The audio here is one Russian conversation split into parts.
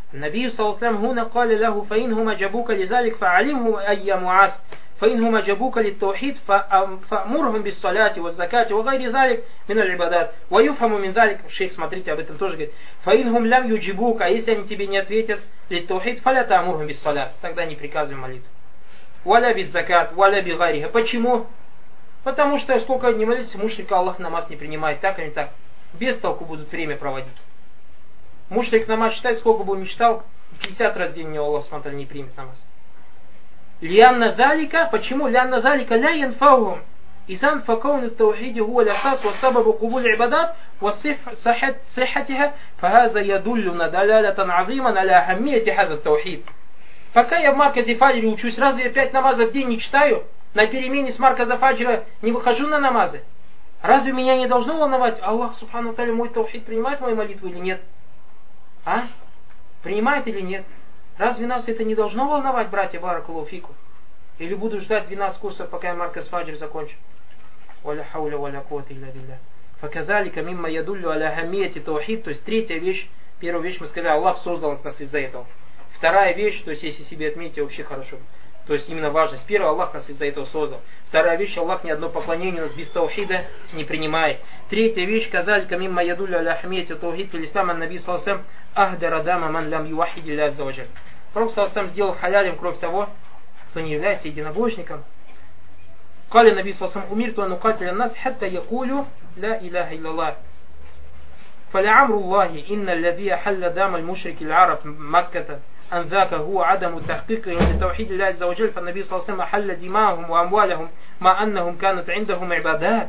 النبي صلى الله عليه وسلم هنا قال له فإنهم جابوك لذلك فعلمهم أي معاذ فإنهم جابوك للتوحيد فأمرهم بالصلاة والزكاة وغير ذلك من العبادات. ويفهم من ذلك, шейх, смотрите, об этом тоже говорит, فإنهم لم يجيبوك, а если они тебе не ответят, للتوحيد فلا تأمرهم بالصلاة, тогда не приказывай молитву. ولا بالزكاة, ولا بغيرها. Почему? Потому что сколько не молитесь, мушрика Аллах намаз не принимает, так или так. Без толку будут время проводить. Мушрик намаз читает, сколько бы он ни читал, 50 раз в день него Аллах смотрит, не примет намаз. Лианна залика, почему? Лианна залика ля янфаухум. Изан факаун таухиди хуа лясас ва сабабу кубуль ибадат ва сихатиха фахаза ядуллюна далялятан азиман аля ахаммияти хаза таухид. Пока я в марказе фаджри учусь, разве я 5 намазов в день не читаю? На перемене с марказа фаджра не выхожу на намазы? Разве меня не должно волновать, Аллах субхану та'аля мой таухид принимает мою молитву или нет? А? Принимает или нет? Разве нас это не должно волновать, братья, баракаллаху фику? Или буду ждать 12 курсов, пока я марказ фаджр закончу? Валя хауля валя куата илля билля. Факазалика мимма ядуллю аля хаммияти таухид. То есть третья вещь, первая вещь мы сказали, Аллах создал нас из-за этого. Вторая вещь, то есть если себе отметите, вообще хорошо. То есть именно важность. Первая, Аллах нас из-за этого создал. Вторая вещь, Аллах ни одно поклонение у нас без таухида не принимает. Третья вещь, казалика мимма ядуллю аля хаммияти таухид фил ислам ан-наби саллаллаху алейхи ва саллям ахдара дама ман лям ювахиди ля азза ва джаль. Пророк саллаллаху сделал халялем кровь того, кто не является единобожником. قال النبي صلى الله عليه وسلم أمرت أن أقاتل الناس حتى يقولوا لا إله إلا الله فلعمر الله إن الذي حل دام المشرك العرب مكة أن ذاك هو عدم تحقيقهم لتوحيد الله عز وجل فالنبي صلى الله عليه وسلم حل دماءهم وأموالهم مع أنهم كانت عندهم عبادات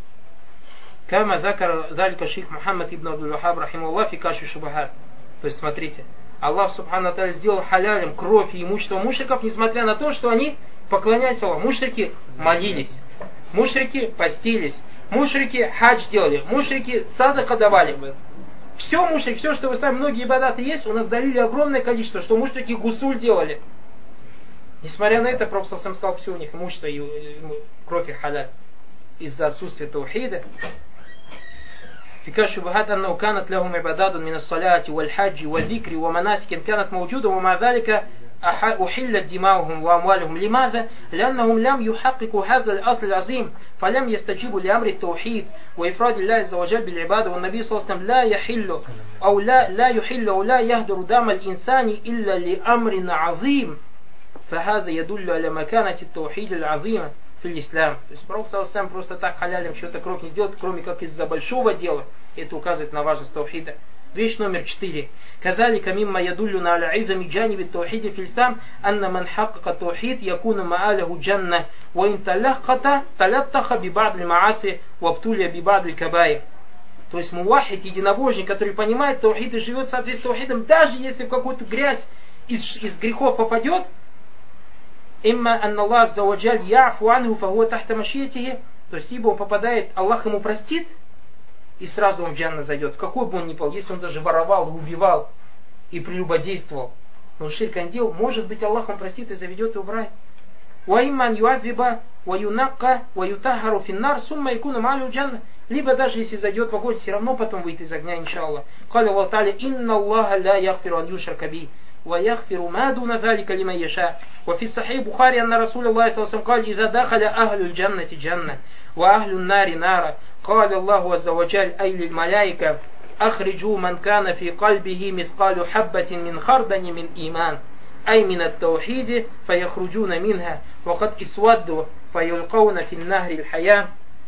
كما ذكر ذلك الشيخ محمد ابن عبد الوهاب رحمه الله في كاشف الشبهات. То есть смотрите, Аллах субхану тааля сделал халялем кровь и имущество мушриков, несмотря на то, что они поклонялись Аллаху. Мушрики молились, мушрики постились, мушрики хадж делали, мушрики садака давали. Все мушрики, все, что вы знаете, многие ибадаты есть, у нас дарили огромное количество, что мушрики гусуль делали. Несмотря на это, Пророк сам сказал, все у них имущество и кровь и халяль из-за отсутствия таухида. في كشف الشبهات أنه كانت لهم عبادات من الصلاة والحج والذكر ومناسك كانت موجودة ومع ذلك أحلت دماؤهم وأموالهم. لماذا؟ لأنهم لم يحققوا هذا الأصل العظيم فلم يستجيبوا لأمر التوحيد وإفراد الله عز وجل بالعبادة. والنبي صلى الله عليه وسلم لا يحل أو لا يهدر دم الإنسان إلا لأمر عظيم فهذا يدل على مكانة التوحيد العظيمة в ислам. То есть Пророк саллаллаху просто так халялем что-то кровь не сделает, кроме как из-за большого дела. Это указывает на важность таухида. Вещь номер 4. Кадалика мимма ядуллюна аля изами джаниби таухиди фил ислам анна ман хакка таухид якуна ма'алаху джанна ва ин талаттаха би бa'д аль-мааси ва абтулия би бa'д аль-кабаир. То есть мувахид, единобожник, который понимает таухид и живет в соответствии с таухидом, даже если в какую-то грязь из грехов попадет, имма анна Аллах азза ва джаль я'фу анху фахуа тахта машиятихи, то есть ибо он попадает, Аллах ему простит, и сразу он в джанна зайдет, в какой бы он ни был, если он даже воровал, убивал и прелюбодействовал, но ширк он делал, может быть Аллах он простит и заведет его в рай. Ва имман ю'адзиба ва юнакка ва ютахару финнар сумма якуна ма'алю джанна, либо даже если зайдет в огонь, все равно потом выйдет из огня, иншаллах. Каля Аллах та'аля инна Аллаха ла яхфиру ан юшрака би ويغفر ما دون ذلك لمن يشاء. وفي الصحيح البخاري أن رسول الله صلى الله عليه وسلم قال إذا دخل أهل الجنة جنة وأهل النار نارا قال الله عز وجل أي للملائكة أخرجوا من كان في قلبه مثقال حبة من خردل من إيمان أي من التوحيد فيخرجون منها وقد اسودوا فيلقون في النهر الحياة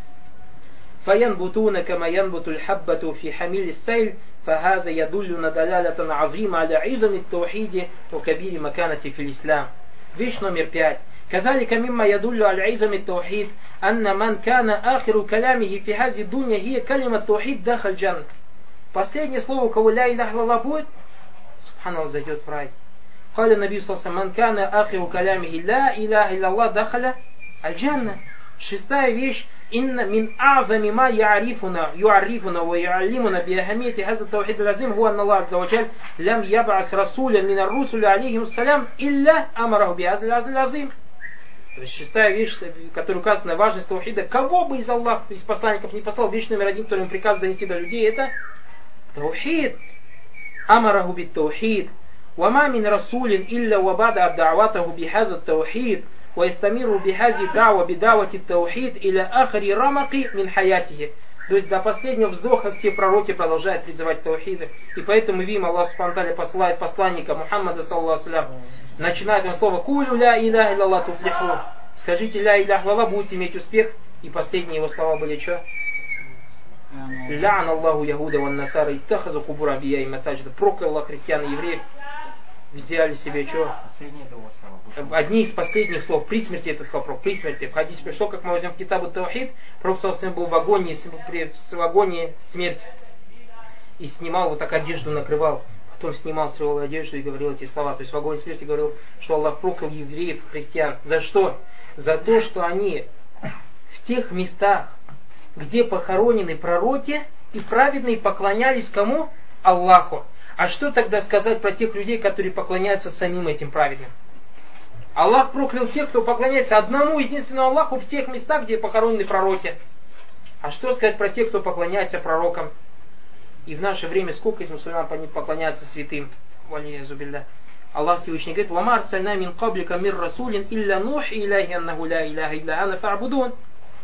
فينبتون كما ينبت الحبة في حميل السيل فهذا يدلنا دلالة عظيمة على عظم التوحيد وكبير مكانته في الإسلام. Вещь номер 5. كذلك مما يدل على عظم التوحيد أن من كان آخر كلامه في هذه الدنيا هي كلمة توحيد دخل الجنة. Последнее слово, у кого ля илляха илlallah будет, субханаллах, зайдет в рай. قال النبي صلى الله عليه وسلم من كان آخر كلامه لا إله إلا الله دخل الجنة. Шестая вещь. إن من أعظم ما يعرفنا ويعلمنا بأهمية هذا التوحيد العظيم هو أن الله عز وجل لم يبعث رسولا من الرسل عليهم السلام إلا أمره بهذا العظيم. То есть шестая вещь, которая указывает на важность таухида, кого бы из Аллаха, из посланников не послал, вещь номер 1, которую ему приказ донести до людей, это таухид. Амараху бит таухид. وما من رسول إلا وبدأ دعوته بهذا التوحيد ويستمر بهذه الدعوة بدعوة التوحيد إلى آخر رمق من حياته. То есть до последнего вздоха все пророки продолжают призывать таухиды. И поэтому мы видим, Аллах Субхану ва Тааля посылает посланника Мухаммада саллаллаху алейхи ва саллям. Начинает он слово «Кулю ля иляха илlallah туфлиху». Скажите «Ля иляха илlallah», будете иметь успех. И последние его слова были что? «Ля'ан Аллаху Яхуда ван Насара иттахазу кубур анбия и масаджида». Проклял Аллах христиан и евреев. Взяли себе что? Одни из последних слов. При смерти это сказал пророк. При смерти. В хадисе пришло, как мы возьмем Китабу Таухид. Пророк был в агонии смерти. И снимал, вот так одежду накрывал. Потом снимал свою одежду и говорил эти слова. То есть в агонии смерти говорил, что Аллах проклял евреев, христиан. За что? За то, что они в тех местах, где похоронены пророки и праведные, поклонялись кому? Аллаху. А что тогда сказать про тех людей, которые поклоняются самим этим праведным? Аллах проклял тех, кто поклоняется одному единственному Аллаху в тех местах, где похоронены пророки. А что сказать про тех, кто поклоняется пророкам? И в наше время сколько из мусульман поклоняются святым? Валиязубилля. Аллах Всевышний говорит: «Ва ма арсальна мин каблика мир расулин илля нухи иляхи аннаху ля иляха илля ана фа'будун».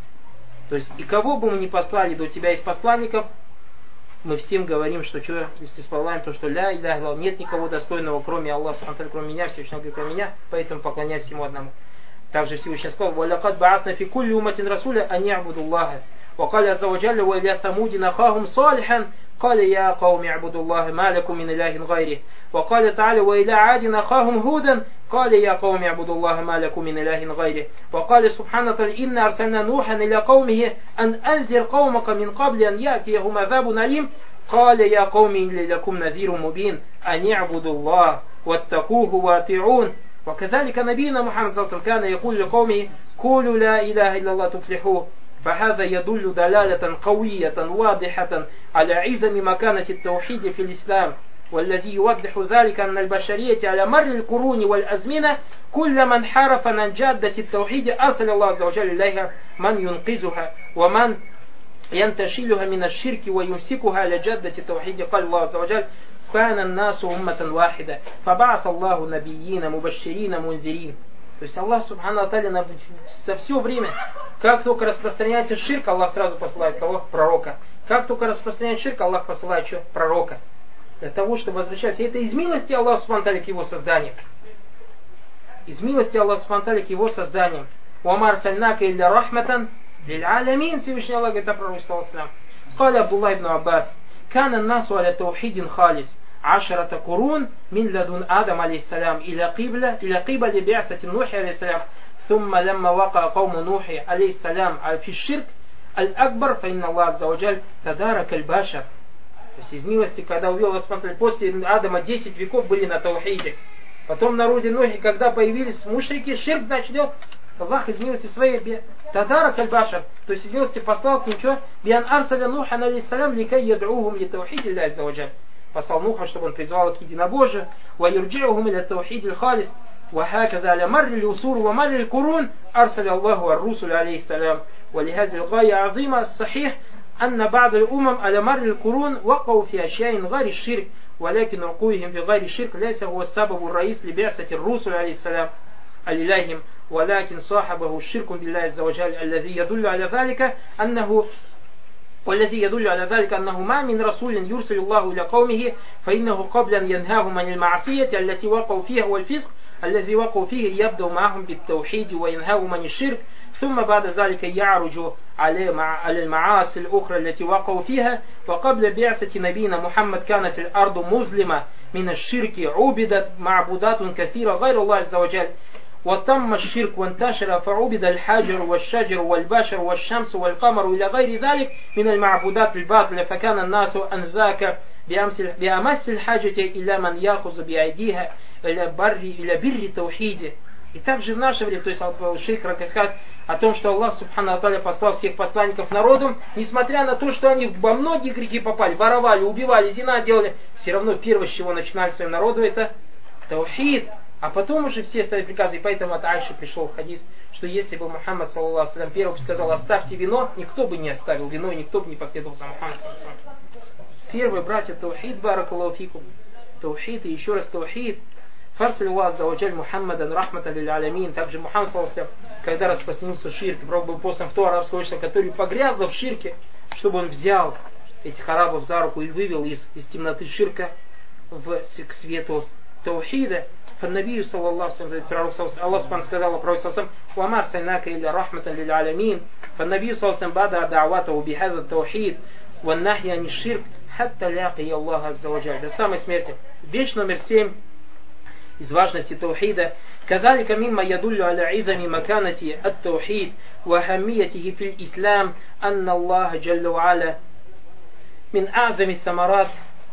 То есть, и кого бы мы ни послали до тебя из посланников, мы всем говорим, что если исполняем то, что ля иляха илля, нет никого достойного, кроме Аллаха, кроме меня, Всевышний говорит, кроме меня, поэтому поклоняйся ему одному. Также Всевышний сказал: «Валякад баасна фи кулли уматин расуля ан я'буду Аллаха». وقال عز وجل: وإلى ثمود أخاهم صالحا قال يا قوم اعبدوا الله ما لكم من إله غيره. وقال تعالى: وإلى عاد أخاهم هودا قال يا قوم اعبدوا الله ما لكم من إله غيره. وقال سبحانه وتعالى: إنا أرسلنا نوحا إلى قومه أن أنذر قومك من قبل أن يأتيهم عذاب أليم قال يا قوم إني لكم نذير مبين أن اعبدوا الله واتقوه وأطيعون. وكذلك نبينا محمد صلى الله عليه وسلم كان يقول لقومه: قولوا لا إله إلا الله تفلحوا. فهذا يدل دلالة قوية واضحة على عظم مكانة التوحيد في الإسلام، والذي يوضح ذلك أن البشرية على مر القرون والأزمنة كل من حرف عن جادة التوحيد أرسل الله عز وجل إليها من ينقذها ومن ينتشلها من الشرك ويمسكها على جادة التوحيد. قال الله عز وجل: كان الناس أمة واحدة فبعث الله نبيين مبشرين منذرين. То есть Аллах Субхану ва Тааля за все время, как только распространяется ширк, Аллах сразу посылает кого? Пророка. Как только распространяется ширк, Аллах посылает что? Пророка. Для того, чтобы возвращаться. И это из милости Аллаха Субхану ва Тааля к его созданию. Из милости Аллаха Субхану ва Тааля к его созданию. «Уама арсальнака илля рахматан лиль алямин». Всевышний Аллах говорит о пророке саллаллаху алейхи ва саллям. Каля Абдуллах ибн Аббас: «Кана насу аля таухидин халис. عشرة قرون من لدن آدم عليه السلام إلى قبل بعثة نوح عليه السلام ثم لما وقع قوم نوح عليه السلام في الشرك الأكبر فإن الله عز وجل تدارك البشر». То есть из милости, когда увел вас, после Адама 10 веков были на таухиде. Потом в народе Нухи, когда появились мушрики, ширк начал, Аллах из милости своей тадара аль-башар, то есть из милости послал к ним что? Биан арсаля Нухан алейхиссалям ликай яд'ухум ли таухиди Аллах азза ва джаль. Послал Нуха, чтобы он призвал их к единобожию. Ва юрджи'ухум иля таухиди аль-халис. Ва хаказа аля марри л-усур ва марри л-курун арсаля Аллаху ар-русуль алейхиссалям. Ва лихази л-гая азима сахих أن بعض الأمم على مر القرون وقعوا في أشياء غير الشرك ولكن وقوعهم في غير الشرك ليس هو السبب الرئيس لبعثة الرسل عليه السلام إليهم ولكن صاحبه الشرك بالله عز وجل الذي يدل على ذلك أنه ما من رسول يرسل الله إلى قومه فإنه قبل أن ينهاهم عن المعصية التي وقعوا فيها والفسق الذي وقعوا فيه يبدأ معهم بالتوحيد وينهاهم عن الشرك ثم بعد ذلك يعرج على المعاصي الأخرى التي وقعوا فيها. وقبل بعثة نبينا محمد كانت الأرض مظلمة من الشرك عبدت معبودات كثيرة غير الله عز وجل وتم الشرك وانتشر فعبد الحجر والشجر والبشر والشمس والقمر إلى غير ذلك من المعبودات الباطلة فكان الناس أنذاك بأمس الحاجة إلى من يأخذ بأيديها إلى بر توحيده. И также в наше время, то есть шейх рассказывает о том, что Аллах Субхану ва Тааля послал всех посланников народу, несмотря на то, что они во многие грехи попали, воровали, убивали, зина делали, все равно первое, с чего начинали своему народу, это таухид. А потом уже все стали приказы, и поэтому от Айши пришел хадис, что если бы Мухаммад саллаллаху алейхи ва саллям первым сказал: оставьте вино, никто бы не оставил вино, и никто бы не последовал за Мухаммадом саллаллаху алейхи ва саллям. Первые братья таухид, баракаллаху фикум. таухид и еще раз таухид. Фарсаль Аллах аззаваджаль Мухаммадан рахматан лиль алямин. Также Мухаммад, когда распространился ширк, пророк был послан в то арабское общество, который погрязло в ширке, чтобы он взял этих арабов за руку и вывел из темноты ширка к свету таухида. فالنبي صلى الله عليه وسلم пророк Аллах Субхану сказал пророку صلى الله عليه وسلم وما أرسلناك إلا رحمة للعالمين فالنبي صلى الله عليه وسلم بدأ دعوته بهذا التوحيد والنهي عن الشرك حتى لاقي الله عز وجل. До самой смерти. Вещь номер 7 из важности таухида. كذلك مما يدل على عظم مكانة التوحيد وأهميته في الإسلام أن الله جل وعلا من أعظم الثمرات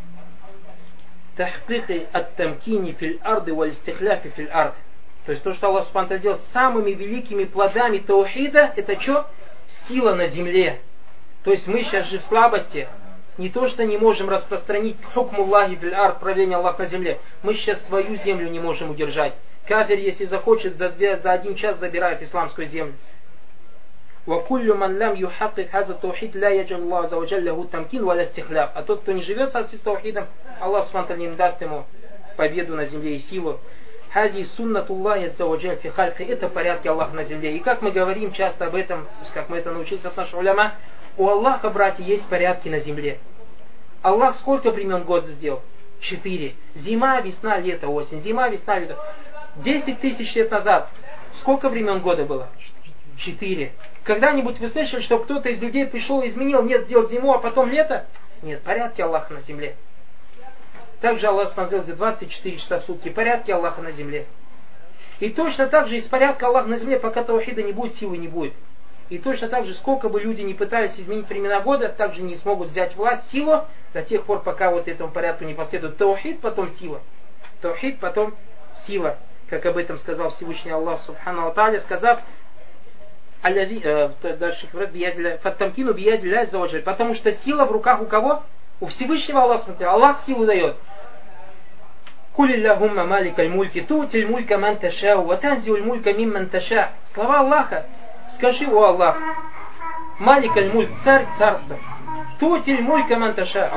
تحقيق التمكين في الأرض والاستخلاف في الأرض. То есть то, что Аллах Субхану сделал самыми великими плодами таухида, это что? Сила на земле. То есть мы сейчас же в слабости. Не то, что не можем распространить хукм Аллахи фил ард, правление Аллаха на земле. Мы сейчас свою землю не можем удержать. Кафир, если захочет, за 1 час забирает исламскую землю. وَكُلُّ مَنْ لَمْ يُحَقِّقْ هَذَا التَّوْحِيدَ لَا يَجْعَلُ اللَّهُ عَزَّ وَجَلَّ لَهُ التَّمْكِينَ وَلَا استخلاف. А тот, кто не живет с таухидом, Аллах Субхану не даст ему победу на земле и силу. Хази суннатуллахи азза ва джаль фи хальқи. Это порядки Аллаха на земле. И как мы говорим часто об этом, как мы это научились от наших уляма, у Аллаха, братья, есть порядки на земле. Аллах сколько времен год сделал? 4. Зима, весна, лето, осень. Зима, весна, лето. 10 тысяч лет назад сколько времен года было? 4. Когда-нибудь вы слышали, что кто-то из людей пришел и изменил, нет, сделал зиму, а потом лето? Нет, порядки Аллаха на земле. Также Аллах сделал 24 часа в сутки. Порядки Аллаха на земле. И точно так же из порядка Аллаха на земле, пока таухида не будет, силы не будет. И точно так же, сколько бы люди не пытались изменить времена года, также не смогут взять власть, силу, до тех пор, пока вот этому порядку не последует таухид, потом сила. Таухид, потом сила. Как об этом сказал Всевышний Аллах Субхану ва Тааля, сказав, дальше фаттамкину биядилля заваджаль. Потому что сила в руках у кого? У Всевышнего Аллаха. Аллах силу дает. Кулиллахумма маликаль мульки тутиль мулька ман ташау ва танзиль мулька мимман таша. Слова Аллаха. Скажи, о Аллах, маликаль мульк, царь царства. Тутиль мулька ман таша.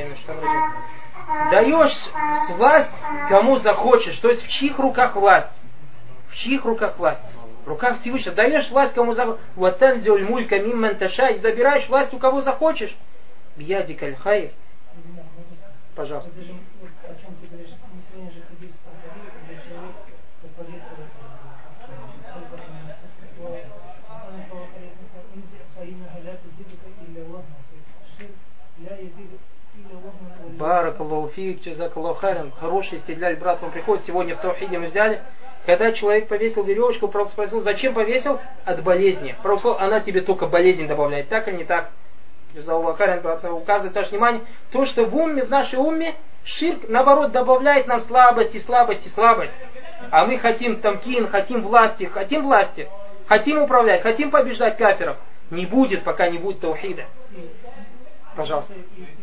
Даешь власть кому захочешь. То есть в чьих руках власть? В чьих руках власть? В руках Всевышнего. Даешь власть кому захочешь. Ва танзиль мулька мимман таша. И забираешь власть у кого захочешь. Биядикаль хайр. Пожалуйста. Баракаллаху фик, джазакаллаху хайран. Хороший стидляль, брат, вам приходит. Сегодня в таухиде мы взяли. Когда человек повесил веревочку, пророк спросил, зачем повесил? От болезни. Пророк сказал, она тебе только болезнь добавляет. Так или не так? Джазакаллаху хайран, указывает ваше внимание. То, что в умме, в нашей умме, ширк, наоборот, добавляет нам слабость и слабость и слабость. А мы хотим тамкин, хотим власти, хотим управлять, хотим побеждать кафиров. Не будет, пока не будет таухида. Пожалуйста.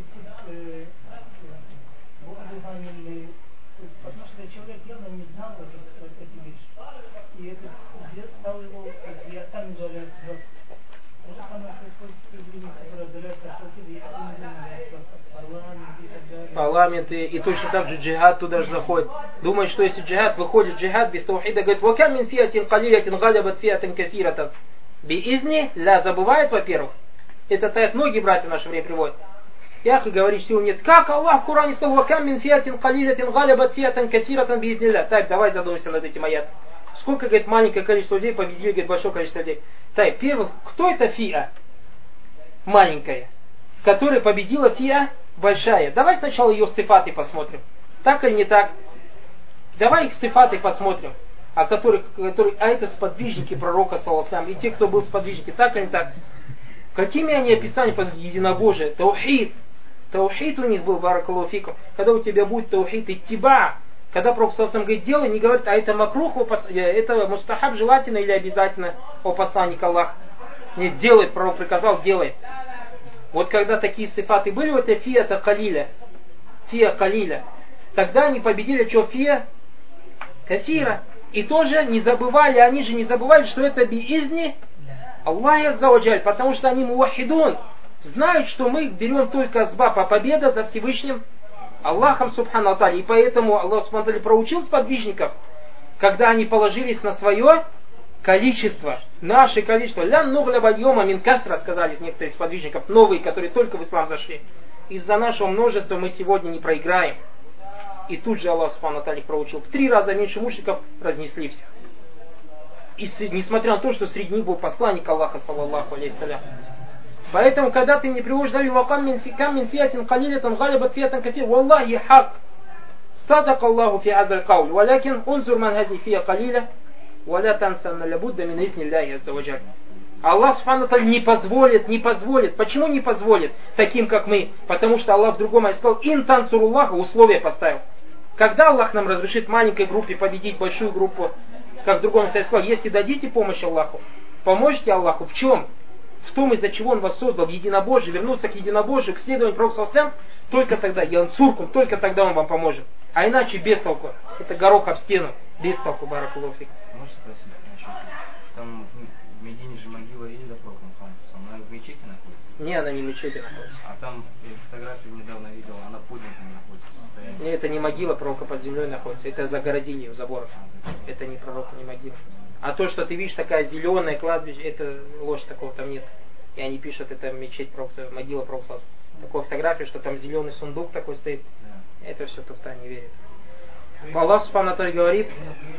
Человек явно не знал эти вещи. И этот взгляд стал его там удаляться. То же самое происходит с людьми, которые удаляются от таухида, парламент и так далее. Парламенты, и точно так же джихад туда же заходит. Думает, что если джихад выходит, джихад без таухида, говорит, «Вакам мин фиатин калиятин галябат фиатин кафиратан». Би-изни, ля, забывает, во-первых. Это таят многие братья в наше время приводят. Ях, и говоришь, сил нет. Как Аллах в Коране сказал, «Вакам мин фиатин калилятин галябат фиатин кафиратан би-изни-ля». Так, давай задумайся над этим аятом. Сколько, говорит, маленькое количество людей победили, говорит, большое количество людей. Так, первых, кто это фиа? Маленькая. С которой победила фиа большая. Давай сначала ее сифаты посмотрим. Так или не так? Давай их сифаты посмотрим. А это сподвижники пророка, саллаллаху, и те, кто был сподвижники, так или не так? Какими они описания под единобожие? Таухид. Таухид у них был, баракаллаху фикум. Когда у тебя будет таухид иттиба, когда пророк саллаллаху говорит, делай, не говорит, а это макрух, это мустахаб, желательно или обязательно, о посланник Аллах. Нет, делай, пророк приказал, делай. Вот когда такие сифаты были, вот это фия-то калиля. Фия калиля. Тогда они победили, что фия? Кафира. И тоже не забывали, они же не забывали, что это би-изни Аллах аззаваджаль, потому что они муахидун, знают, что мы берем только асбаб, а победа за Всевышним Аллахом Субхану Ата'ля. И поэтому Аллах Субхану Ата'ля проучил сподвижников, когда они положились на свое количество, наше количество. Лян нугля бальома мин касра, сказали некоторые сподвижников, новые, которые только в ислам зашли. Из-за нашего множества мы сегодня не проиграем. И тут же Аллах Субхану Ата'ля проучил. В 3 раза меньше мушриков разнесли всех. И несмотря на то, что среди них был посланник Аллаха, саллаллаху алейхиссалям. Поэтому, когда ты мне приводишь, Дави, вакам мин фиатин калилятан галибат фиатан кафир, валлахи хак. Садак Аллаху фи азаль кауль, валякин унзур ман хази фия калиля, валя тансан лябудда мин итни Аллахи аззаваджаль. Аллах Субхану Ата'ля не позволит. Почему не позволит? Таким, как мы. Потому что Аллах в другом аяте сказал, ин тансуруллаха, условия поставил. Когда Аллах нам разрешит маленькой группе победить большую группу, как в другом аяте сказал, если дадите помощь Аллаху, поможете Аллаху в чем? В том, из-за чего Он вас создал, в единобожии, вернуться к единобожию, к следованию Пророка, только тогда, янцуркум, только тогда Он вам поможет. А иначе без толку. Это горох об стену. Без толку, баракаллаху фик. Можно спросить, там в Медине же могила есть до пророка Мухаммада, она в мечети находится? Не, она не в мечети находится. А там, я фотографию недавно видел, она поднята находится в состоянии. Не, это не могила пророка под землей находится, это загородили ее забором. Это не пророк, не могила. А то, что ты видишь, такая зеленая кладбище, это ложь, такого там нет. И они пишут, это мечеть пророка, могила пророка. Такой фотографии, что там зеленый сундук такой стоит. Да. Это все туфта, не верит. Аллах Субхану Ата'ля говорит.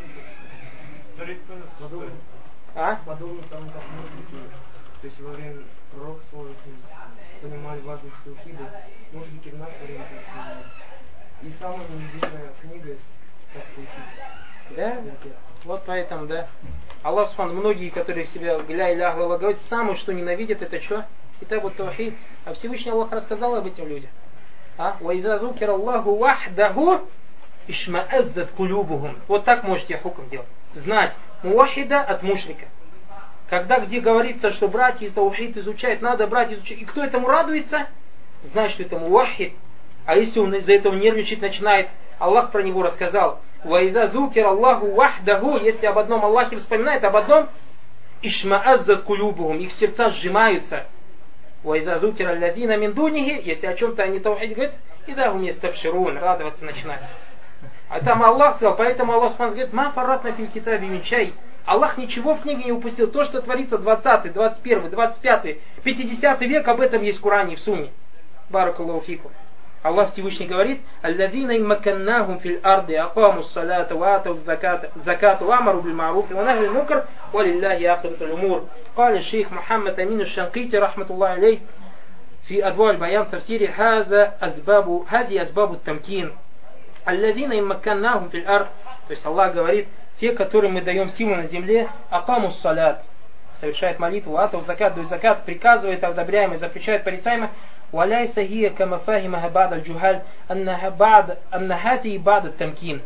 Подобно тому, как мушрики, то есть во время пророка понимали важность таухида, мушрики в наше время, и самая неизвестная книга, как таухид. Да? Вот поэтому, да. Аллах Субхану, многие, которые себя ля иляха илlallah говорят, самое, что ненавидят, это что? Это вот таухид. А Всевышний Аллах рассказал об этих людях. وَإِذَا ذُكِرَ اللَّهُ وَحْدَهُ إِشْمَأَزَّتْ قُلُوبُهُم. Вот так можете хукм делать. Знать муахида от мушрика. Когда где говорится, что братья из таухид изучают, надо брать изучать. И кто этому радуется, знает, что это муахид. А если он из-за этого нервничать начинает, Аллах про него рассказал. وَإِذَا ذُكِرَ اللَّهُ وَحْدَهُ. Если об одном Аллахе вспоминает, об одном إِشْمَأَزَّتْ قُلُوبُهُم. Их сердца сжимаются. وَإِذَا ذُكِرَ الَّذِينَ مِنْ دُونِهِ. Если о чем-то они таухид говорят, إِذَا هُمْ يَسْتَبْشِرُونَ. Радоваться начинают. А там Аллах сказал, поэтому Аллах говорит, «Ма фарратна фил китаби мин шай». Аллах ничего в книге не упустил. То, что творится 20, 21, 25, 50 век, об этом есть в Коране и в Сунне. Баракаллаху фикум. Аллах Всевышний говорит, «Аллазина иммаканнахум фил арди, акаму ссалата, ва атау закату, ва амару биль маруфи, ва нахи мункар, ва лилляхи ахиратул умур». Кали шейх Мухаммад Амин аш-Шанкити, рахматуллахи алейх, фи адва аль-баян в тафсире, хази азбабу тамкин. Аллазина иммаканнахум фил ард. То есть Аллах говорит, те, которым мы даем силу на земле, акаму ссалат, совершает молитву, атау закат, дует закат, приказывает одобряемое, запрещает порицаемое. وليس هي كما فهمها بعض الجهال أن هذه بعض التمكين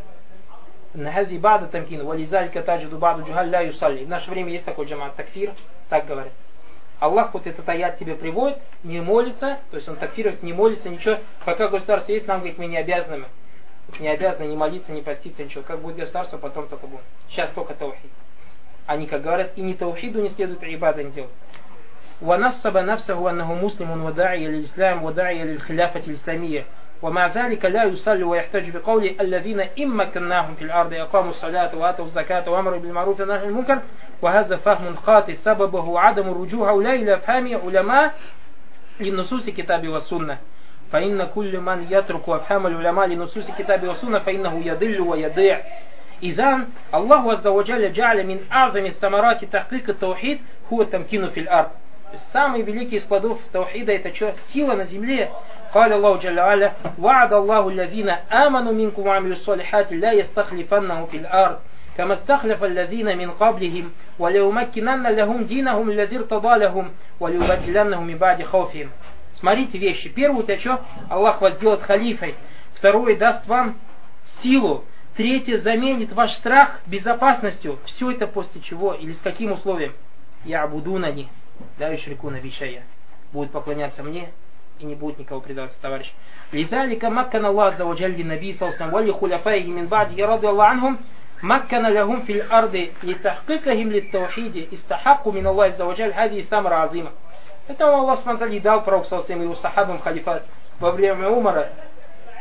ولذلك تجد بعض الجهال لا يصلي. В наше время есть такой джамаат такфир, так говорят. Аллах вот этот аят тебе приводит, не молится, то есть он такфирует, не молится, ничего. Пока государство есть, нам говорит, мы не обязаны. Не обязаны ни молиться, ни поститься, ничего. Как будет государство, потом только будет. Сейчас только таухид. Они, как говорят, и не таухиду не следует, и ибада не делать. ونصب نفسه أنه مسلم وداعي للإسلام وداعي للخلافة الإسلامية ومع ذلك لا يصلي ويحتج بقول الذين إن مكناهم في الأرض أقاموا الصلاة وآتوا الزكاة وأمروا بالمعروف ونهوا عن المنكر وهذا فهم خاطئ سببه عدم الرجوع هؤلاء إلى أفهام علماء لنصوص الكتاب والسنة فإن كل من يترك أفهام العلماء لنصوص الكتاب والسنة فإنه يضل ويضيع. إذن الله عز وجل جعل من أعظم الثمرات تحقيق التوحيد هو التمكين في الأرض. Самый великий из плодов таухида это что? Сила на земле. قال الله جل وعلا وعد الله الذين آمنوا منكم وعملوا الصالحات لا يستخلفنهم في الأرض كما استخلف الذين من قبلهم وليمكنن لهم دينهم الذي ارتضى لهم وليبدلنهم من بعد خوفهم. Смотрите вещи. Первое, это что? Аллах вас сделает халифой. Второе, даст вам силу. Третье, заменит ваш страх безопасностью. Все это после чего? Или с каким условием? Я буду на них. Да, юшрикуна бишая. Будут поклоняться мне и не будут никого предаваться, товарищ. لذلك مكن الله عز وجل للنبي صلى الله عليه وسلم ولخلفائه من بعده رضي الله عنهم مكن لهم في الأرض لتحقيقهم للتوحيد استحقوا من الله عز وجل هذه الثمرة عظيمة. Это Аллах Субхану дал пророку саллаллаху алейхи ва саллям и его сахабам халифат во время Умара.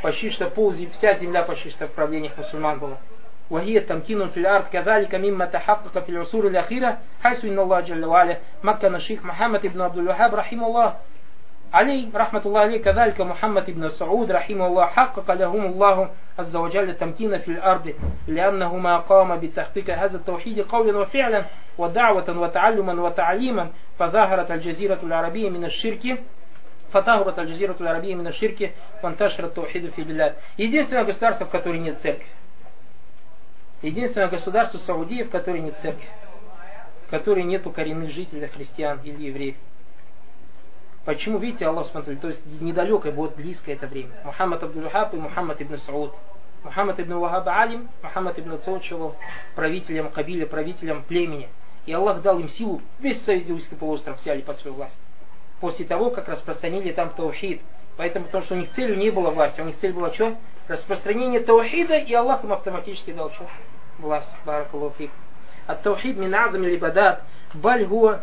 почти что вся земля почти что в правлениях мусульман была. وهي التمكين في الأرض كذلك مما تحقق في العصور الأخيرة حيث إن الله جل وعلا مكن الشيخ محمد بن عبد الوهاب رحمه الله عليه رحمة الله عليه كذلك محمد بن سعود رحمه الله حقق لهم الله عز وجل التمكين في الأرض لأنهما قام بتحقيق هذا التوحيد قولا وفعلا ودعوة وتعلما وتعليما فظهرت الجزيرة العربية من الشرك وانتشر التوحيد في البلاد. Единственное государство, в котором нет церкви. Единственное государство Саудия, в которой нет церкви. В которой нету коренных жителей, христиан или евреев. Почему? Видите, Аллах смотрит, то есть недалекое, будет близко это время. Мухаммад Абдул-Вахаб и Мухаммад ибн Сауд. Мухаммад ибн Вахаб алим, Мухаммад ибн Сауд был правителем кабилы, правителем племени. И Аллах дал им силу, весь Саудийский полуостров взяли под свою власть. После того, как распространили там таухид. Поэтому, потому что у них целью не было власти, у них цель была что? Распространение таухида, и Аллах им автоматически дал что? Власть. Баракаллаху фик. Ат-таухид мин азам аль-ибадат, баль хуа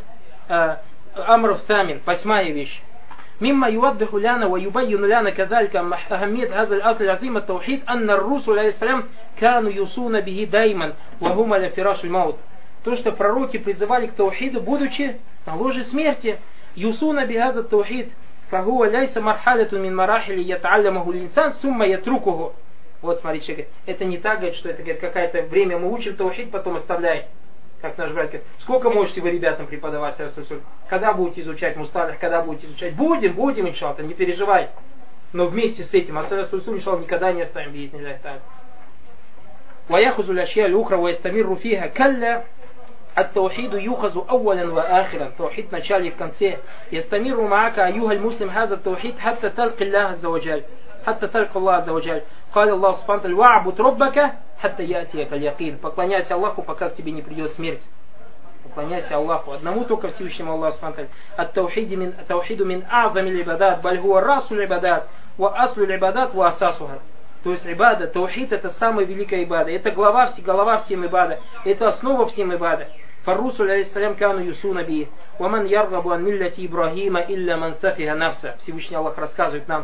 амру самин. 8-я вещь. مما يوضح لنا ويبين لنا كذلك أهمية هذا الأصل العظيم التوحيد أن الرسل عليه السلام كانوا يوصون به دائما وهم على فراش الموت. То, что пророки призывали к таухиду, будучи на ложе смерти. يوصون بهذا التوحيد فهو ليس مرحلة من مراحل يتعلمه الإنسان ثم يتركه. Вот смотрите, это не так, говорит, что это говорит, какое-то время мы учим таухид, потом оставляем. Как наш брат говорит, сколько можете вы ребятам преподавать? Когда будете изучать мусталих, когда будете изучать? Будем, иншаллах, не переживай. Но вместе с этим, иншаллах, никогда не оставим, биизнилляхи та'аля. ويأخذ الأشياء الأخرى ويستمر فيها كلا التوحيد يؤخذ أولا وآخرا. توحيد в начале и в конце. يستمر معك أيها المسلم هذا التوحيد حتى تلقى الله عز وجل. حتى تلقى الله عز وجل. قال الله سبحانه وتعالى واعبد ربك حتى يأتيك اليقين. Поклоняйся Аллаху, пока к тебе не придет смерть. Поклоняйся Аллаху. Одному только Всевышнему Аллаху субхану ва тааля. التوحيد من أعظم العبادات بل هو رأس العبادات وأصل العبادات وأساسها. То есть ибада, таухид это самая великая ибада. Это голова всем ибада. Это основа всем ибада. فالرسل عليه السلام كانوا يوصون به ومن يرغب عن ملة إبراهيم إلا من سفه نفسه. Всевышний Аллах рассказывает нам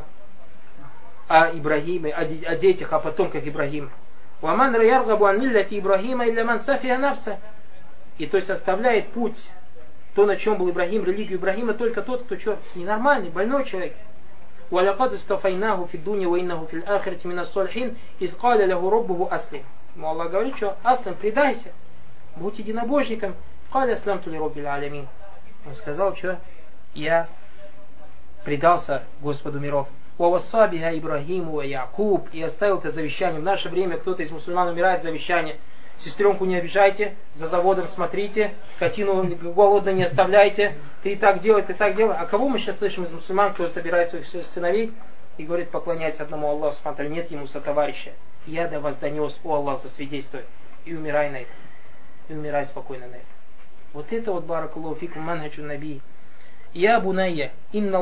о Ибрахиме, о детях, о потомках Ибрахима. ومن يرغب عن ملة إبراهيم إلا من سفه نفسه. И то есть оставляет путь, то, на чем был Ибрахим, религию Ибрахима, только тот, кто что, ненормальный, больной человек. وَلَقَدْ اسْتَفَيْنَاهُ فِي الدُّنْيَا وَإِنَّهُ فِي الْآخِرَةِ مِنَ الصَّالِحِينَ إِذْ قَالَ لَهُ رَبُّهُ أَسْلِمْ. Но Аллах говорит, что аслим, предайся, будь единобожником. قَالَ أَسْلَمْتُ لِرَبِّ الْعَالَمِينَ. Он сказал, что я предался Господу миров. وَوَصَّى بِهَا إِبْرَاهِيمُ وَيَعْقُوبُ. И оставил это завещание. В наше время кто-то из мусульман умирает завещание. Сестренку не обижайте, за заводом смотрите, скотину голодно не оставляйте, ты так делай, ты так делай. А кого мы сейчас слышим из мусульман, кто собирает своих сыновей и говорит, поклоняйся одному Аллаху субхану ва тааля, нет ему сотоварища. Я до вас донес, о Аллах, засвидетельствуй. И умирай на это. И умирай спокойно на это. Вот это вот, баракаллаху фикум, манхаджу наби. Я бунайя, инна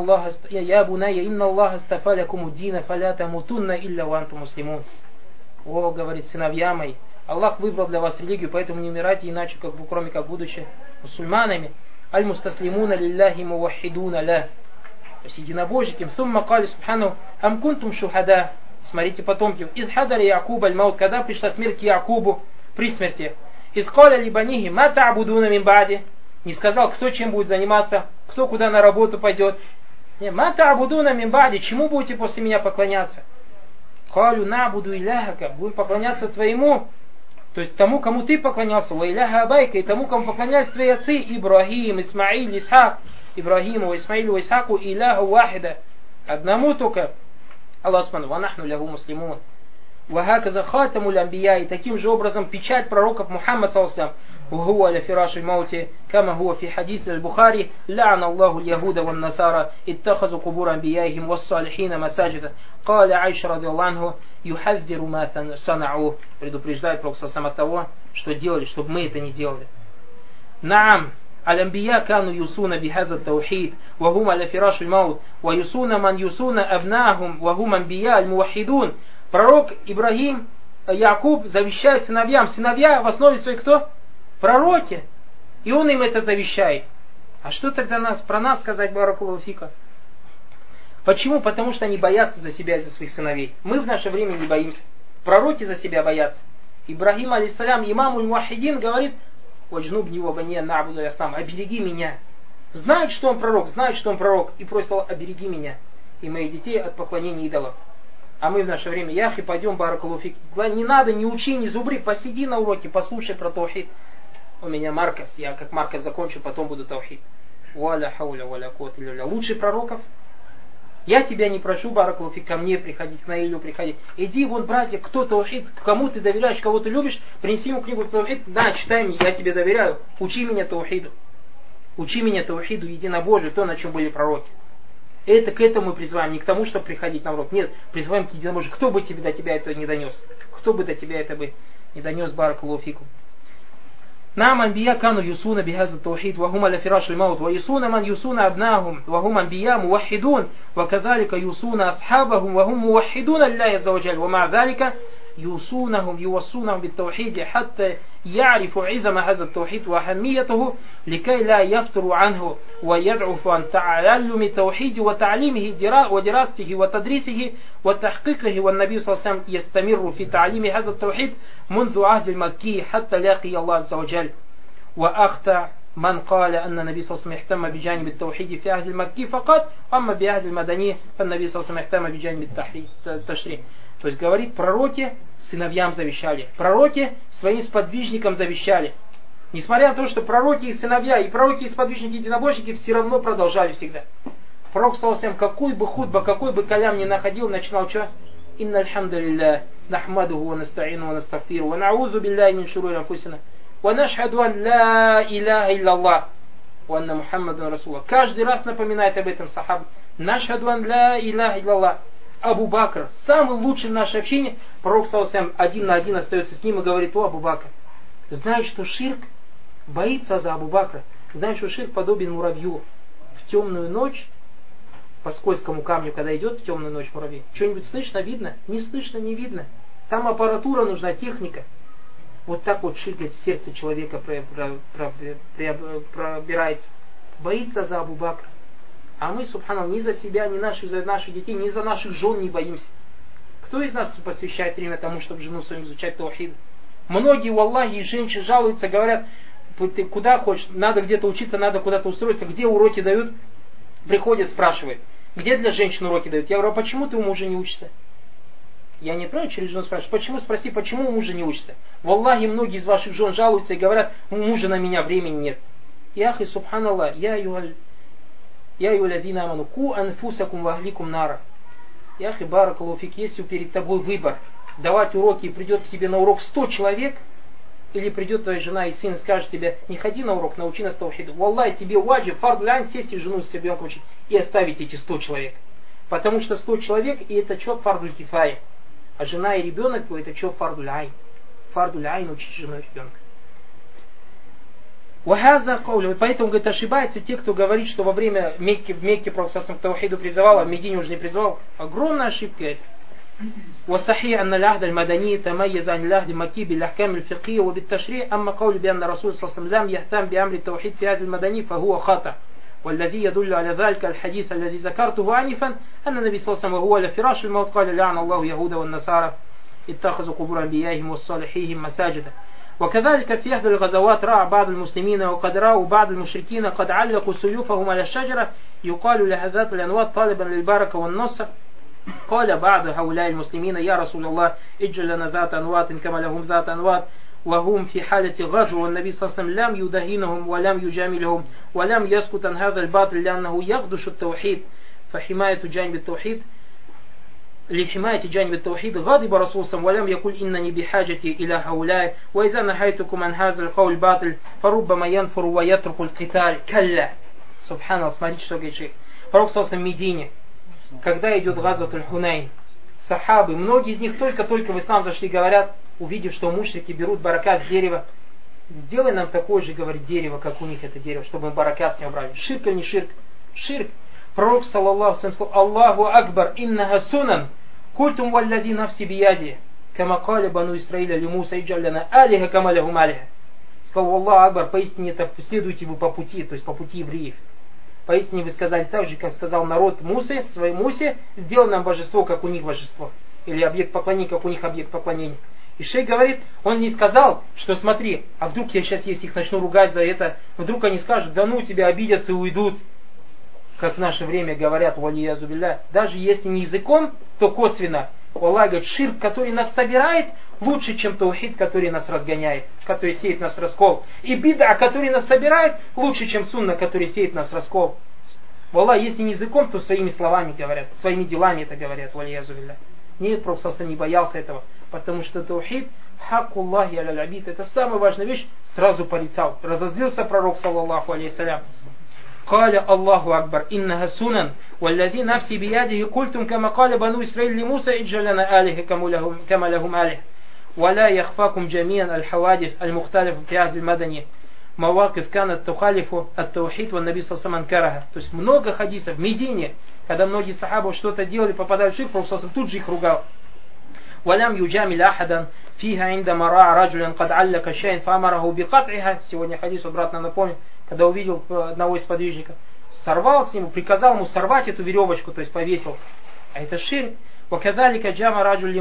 Аллаха астафа лякуму дина, фаля тамутунна илля ва антум муслимун. О, говорит, сыновья мои, Аллах выбрал для вас религию, поэтому не умирайте иначе, кроме как будучи мусульманами. Аль-мустаслимуна лилляхи мувахидуна ля. То есть единобожником. Сумма кали субхану ам кунтум шухада. Смотрите потомки. Из хадари Якуба аль-маут. Когда пришла смерть Якубу при смерти. Из каля либанихи ма та'будуна мин ба'ди. Не сказал, кто чем будет заниматься, кто куда на работу пойдет. Не, ма та'будуна мин ба'ди. Чему будете после меня поклоняться? Калю набуду иляхака. Будем поклоняться твоему. То есть тому, кому ты поклонялся, ва иляха абайка, и тому, кому поклонялись твои отцы, Ибрахим, Исмаиль, Исхак, Ибрахиму, Исмаилю, Исхаку, иляху вахида. Одному только Аллах субхану ва нахну лягу муслимун. Ва хаказа хатаму лямбия, и таким же образом печать пророков Мухаммад саллаллаху وهو على فراش الموت كما هو في حديث البخاري لعن الله اليهود والنصارى اتخذوا قبور أنبيائهم والصالحين مساجدا قال عائشة رضي الله عنه يحذر ما صنعوه. Предупреждает Пророк сам от того, что делали, чтобы мы это не делали. نعم الأنبياء كانوا يوصون بهذا التوحيد وهم على فراش الموت ويوصون من يوصون أبنائهم وهم أنبياء الموحدون. Пророк Ибрахим, Якуб завещает сыновьям. Сыновья в основе своей кто? Пророки. И он им это завещает. А что тогда про нас сказать, баракаллаху фика? Почему? Потому что они боятся за себя и за своих сыновей. Мы в наше время не боимся. Пророки за себя боятся. Ибрахим, алейхиссалям, имам уль-муахидин говорит: «Ваджнубни ва бани набуду яслам», обереги меня. Знает, что он пророк, и просит: обереги меня и моих детей от поклонения идолов. А мы в наше время: яхи, пойдем, баракалуфик. Не надо, не учи, не зубри, посиди на уроке, послушай про таухид. У меня маркас, я как маркас закончу, потом буду таухид. Валя хауля валя кот илля. Лучший пророков. Я тебя не прошу, баракалуфик, ко мне приходить, к Наилю приходить. Иди, вон, братья, кто таухид, кому ты доверяешь, кого ты любишь, принеси ему книгу таухид. Да, читай мне, я тебе доверяю. Учи меня таухиду. Учи меня таухиду, единобожию, то, на чем были пророки. Это к этому мы призываем, не к тому, чтобы приходить на урок. Нет, призываем к единобожию. Кто бы тебе до тебя это не донес? Кто бы до тебя это бы не донес, баракалуфику? نعم أنبياء كانوا يوصون بهذا التوحيد وهم على فراش الموت ويوصون من يوصون أبنائهم وهم أنبياء موحدون وكذلك يوصون أصحابهم وهم موحدون لله عز وجل ومع ذلك يوصونهم بالتوحيد حتى يعرفوا عظم هذا التوحيد وأهميته لكي لا يفتروا عنه ويضعفوا عن تعلم التوحيد وتعليمه ودراسته وتدريسه وتحقيقه. والنبي صلى الله عليه وسلم يستمر في تعليم هذا التوحيد منذ عهد المكي حتى لاقي الله عز وجل. وأخطأ من قال أن النبي صلى الله عليه وسلم اهتم بجانب التوحيد في عهد المكي فقط، أما بعهد المدني فالنبي صلى الله عليه وسلم اهتم بجانب التشريع. То есть говорит, пророки сыновьям завещали, пророки своим сподвижникам завещали. Несмотря на то, что пророки и сыновья, и пророки и сподвижники, и единобожники все равно продолжали всегда. Пророк, саллаллаху, какой бы хутба, какой бы калям ни находил, начинал что? Инна альхамдулиллах, нахмадуху ва настаину ва настагфиру, ва наузу билляхи мин шурури анфусина, ва нашхаду ан ла илляха илляллах, ва анна Мухаммадан расуллах. Каждый раз напоминает об этом сахаб. Нашхаду ан ла илляха илляллах. Абу Бакр, самый лучший в нашей общине, пророк, саллаллаху, один на один остается с ним и говорит: о, Абу Бакр, знаешь, что ширк боится за Абу Бакра, знаешь, что ширк подобен муравью. В темную ночь, по скользкому камню, когда идет в темную ночь муравей, что-нибудь слышно, видно? Не слышно, не видно. Там аппаратура нужна, техника. Вот так вот ширк в сердце человека пробирается. Боится за Абу Бакра. А мы, субханаллах, ни за себя, ни за наших детей, ни за наших жен не боимся. Кто из нас посвящает время тому, чтобы жену свою изучать таухид? Многие, валлахи, женщины жалуются, говорят: ты куда хочешь, надо где-то учиться, надо куда-то устроиться, где уроки дают? Приходят, спрашивают: где для женщин уроки дают? Я говорю: а почему ты у мужа не учишься? Я не правильно через жену спрашиваю. Почему? Спроси, почему у мужа не учишься? Валлахи, многие из ваших жен жалуются и говорят: у мужа на меня времени нет. Яхи, субханаллах, я юладина аману ку анфусакум вахликум нара. Яхи, баракалуфик, если перед тобой выбор давать уроки и придет к тебе на урок 100 человек, или придет твоя жена и сын и скажет тебе: не ходи на урок, научи нас таухиду. Валлахи, тебе ваджиб, фард ляйн, сесть и жену с ребенком учить и оставить эти 100 человек. Потому что 100 человек, и это что, фардуль кифая. А жена и ребенок, это что, фардуль айн. Фардуль айн учить жену и ребенка. Поэтому, говорит, ошибаются те, кто говорит, что во время в Мекке пророк к таухиду призывал, а в Медине уже не призывал. Огромная ошибка это. وصحيح أن العهد المدني تميز عن العهد المكي بالأحكام الفقهية وبالتشريع. أما قول بأن الرسول صلى الله عليه وسلم لم يهتم بأمر التوحيد في العهد المدني فهو خطأ. والذي يدل على ذلك الحديث الذي ذكرته آنفا أن النبي صلى الله عليه وسلم وهو على فراش الموت قال: لعن الله يهود والنصارى اتخذوا قبور أنبيائهم وصالحيهم مساجدا. وكذلك في إحدى الغزوات رأى بعض المسلمين وقد رأوا بعض المشركين قد علقوا سيوفهم على الشجرة يقال لها ذات الأنواط طالبا للبركة والنصر. قال بعض هؤلاء المسلمين: يا رسول الله اجعل لنا ذات أنواط كما لهم ذات أنواط وهم في حالة غزو. والنبي صلى الله عليه وسلم لم يدهنهم ولم يجاملهم ولم يسكت عن هذا الباطل لأنه يخدش التوحيد. فحماية جانب التوحيد لحماية جانب التوحيد غضب رسول الله ولم يقل إنني بحاجتي إلى هؤلاء وإذا نهيتكم عن هذا القول باطل فربما ينفر ويترك القتال. كلا. Субханаллах, смотрите, что говорит шейх. Пророк в Медине, когда идет газват аль-Хунайн, сахабы, многие из них только-только в ислам зашли, говорят, увидев, что мушрики берут баракат с дерева: сделай нам такое же, говорит, дерево, как у них это дерево, чтобы мы баракат с него брали. Ширк или не ширк? Ширк. Пророк, саллаллаху алейхи ва саллям, сказал: Аллаху акбар, иннаха сунан, культум валлази нафси бияди, кама кали бану Исраиля ли Муса иджалляна алиха кама лахум алиха. Сказал: Аллаху акбар, поистине это следуйте вы по пути, то есть по пути евреев. Поистине вы сказали так же, как сказал народ Мусе, своей Мусе, сделай нам божество, как у них божество. Или объект поклонения, как у них объект поклонения. И шейх говорит, он не сказал, что смотри, а вдруг я сейчас, если их начну ругать за это, вдруг они скажут, да ну тебя обидятся и уйдут. Как в наше время говорят, валиязу билля, даже если не языком, то косвенно. Аллах говорит, ширк, который нас собирает, лучше, чем таухид, который нас разгоняет, который сеет нас раскол. И бида, который нас собирает, лучше, чем сунна, который сеет нас раскол. Аллах, если не языком, то своими словами говорят, своими делами это говорят, валиязу билля. Нет, Пророк не боялся этого, потому что таухид, хаккуллахи аля-лябид, это самая важная вещь, сразу порицал. Разозлился пророк, саллаллаху алейхиссалям. قال الله أكبر إنها سنن والذي نفسي بيده قلتم كما قال بنو إسرائيل لموسى اجعل لنا آلهة كما لهم آلهة ولا يخفاكم جميعا الحوادث المختلفة في هذه المدنية مواقف كانت تخالف التوحيد والنبي صلى الله عليه وسلم انكرها. То есть много хадисов в Медине, когда многие сахабы что-то делали, попадали в ширк, Пророк тут же их ругал. ولم يجامل أحدا فيها عندما رأى رجلا قد علق شيئا فأمره بقطعها. Сегодня хадис обратно напомню. Когда увидел одного из подвижников, сорвал с ним, приказал ему сорвать эту веревочку, то есть повесил. А это ширк. وكذلك جاء رجل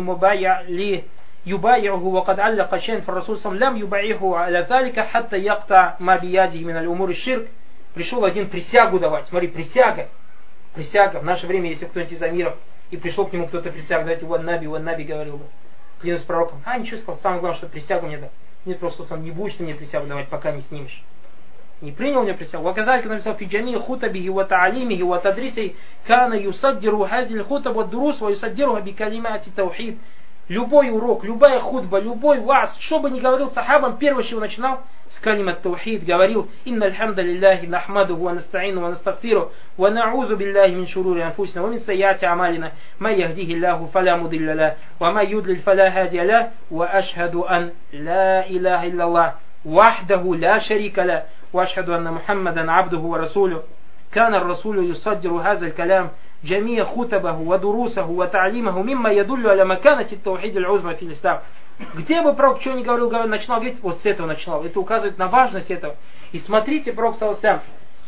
ليبايعه وقد علق شيئا فالرسول صلى الله عليه وسلم لم يبايعه على ذلك حتى يقطع ما بيده من الأمور الشرك. Пришел один присягу давать. Смотри, присяга. Присяга. В наше время, если кто-нибудь из амиров, и пришел к нему кто-то присягу, давайте ван наби говорил бы. Клянусь пророком. Ничего сказал, самое главное, что присягу мне дал. Нет, просто сам не будешь ты мне присягу давать, пока не снимешь. Не принял мне присягу. وكذلك написал في جميع خطبه وتعليمه وتدريسه كان يصدر هذه الخطب والدروس ويصدرها بكلمات التوحيد. Любой урок, любая хутба, любой ваз, что бы ни говорил сахабам, первое, чего начинал, с калимат таухид, говорил: «Инна альхамда лилляхи нахмадуху ва настаину ва настагфиру ва на'узу биллахи мин шурури анфусина ва мин сайяти амалина май яхдихи Аллаху фаля мудилля ла ва май юдлил фаля хадия ла ва ашхаду ан ла илляха илляллах вахдаху ла шарика ла ва ашхаду анна Мухаммадан абдуху ва расулю». كان الرسول يصدر هذا الكلام جميع خطبه ودروسه وتعليمه مما يدل على مكانة التوحيد العظمى في الإسلام. Где бы пророк что ни говорил, начинал говорить, вот с этого начинал. Это указывает на важность этого. И смотрите, пророк саллаллаху,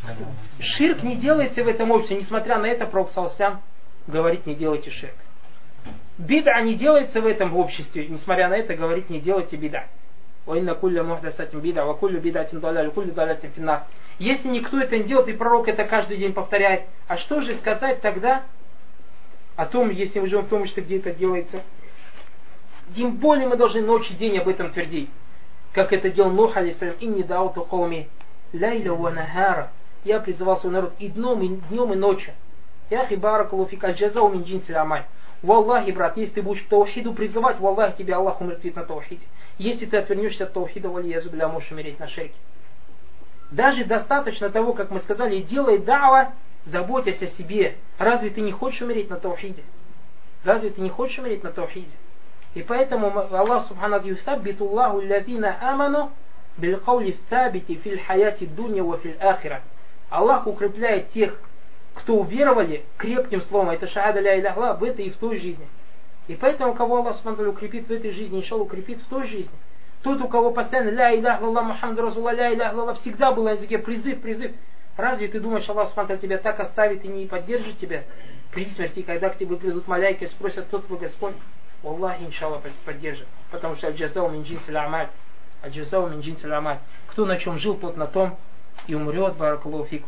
ширк не делается в этом обществе, несмотря на это, пророк саллаллаху говорит: не делайте ширк. Бида не делается в этом обществе, несмотря на это, говорит: не делайте бида. وَإِنَّ كُلَّ مُحْدَثَةٍ بِدْعَةٍ وَكُلُّ بِدْعَةٍ ضَلَالَةٍ وَكُلُّ ضَلَالَةٍ فِي النَّارِ. Если никто это не делает, и пророк это каждый день повторяет, а что же сказать тогда о том, если мы живем в том обществе, где это делается? Тем более мы должны ночь и день об этом твердить. Как это делал Нух алейхиссалям: «Инни дауту кауми лайла ва нахара». Я призывал свой народ и днем, и ночью. Яхи баракаллаху фик аль-джазау мин джинсил амаль. Валлахи, брат, если ты будешь к таухиду призывать, валлахи, тебя Аллах умертвит на таухиде. Если ты отвернешься от таухида, валиязу билля, можешь умереть на шейке. Даже достаточно того, как мы сказали, делай дава, заботясь о себе. Разве ты не хочешь умереть на таухиде? Разве ты не хочешь умереть на таухиде? И поэтому Аллах субхану юсаббиту Аллаху аллазина аману бил каули сабити фил хаяти дунья ва фил ахира. Аллах укрепляет тех, кто уверовали, крепким словом, это шахада ля иляха илlallah, в этой и в той жизни. И поэтому, кого Аллах субхану укрепит в этой жизни, иншаллах укрепит в той жизни. Тот, у кого постоянно ля иляха илlallah Мухаммад расулаллах, ля иляха илlallah, всегда было на языке призыв. Разве ты думаешь, Аллах субхану тебя так оставит и не поддержит тебя при смерти, когда к тебе придут маляйки и спросят: кто твой Господь? Аллах, иншаллах, поддержит. Потому что аль-джазау мин джинсил амаль. Аль-джазау мин джинсил амаль. Кто на чем жил, тот на том и умрет. Баракаллаху фикум.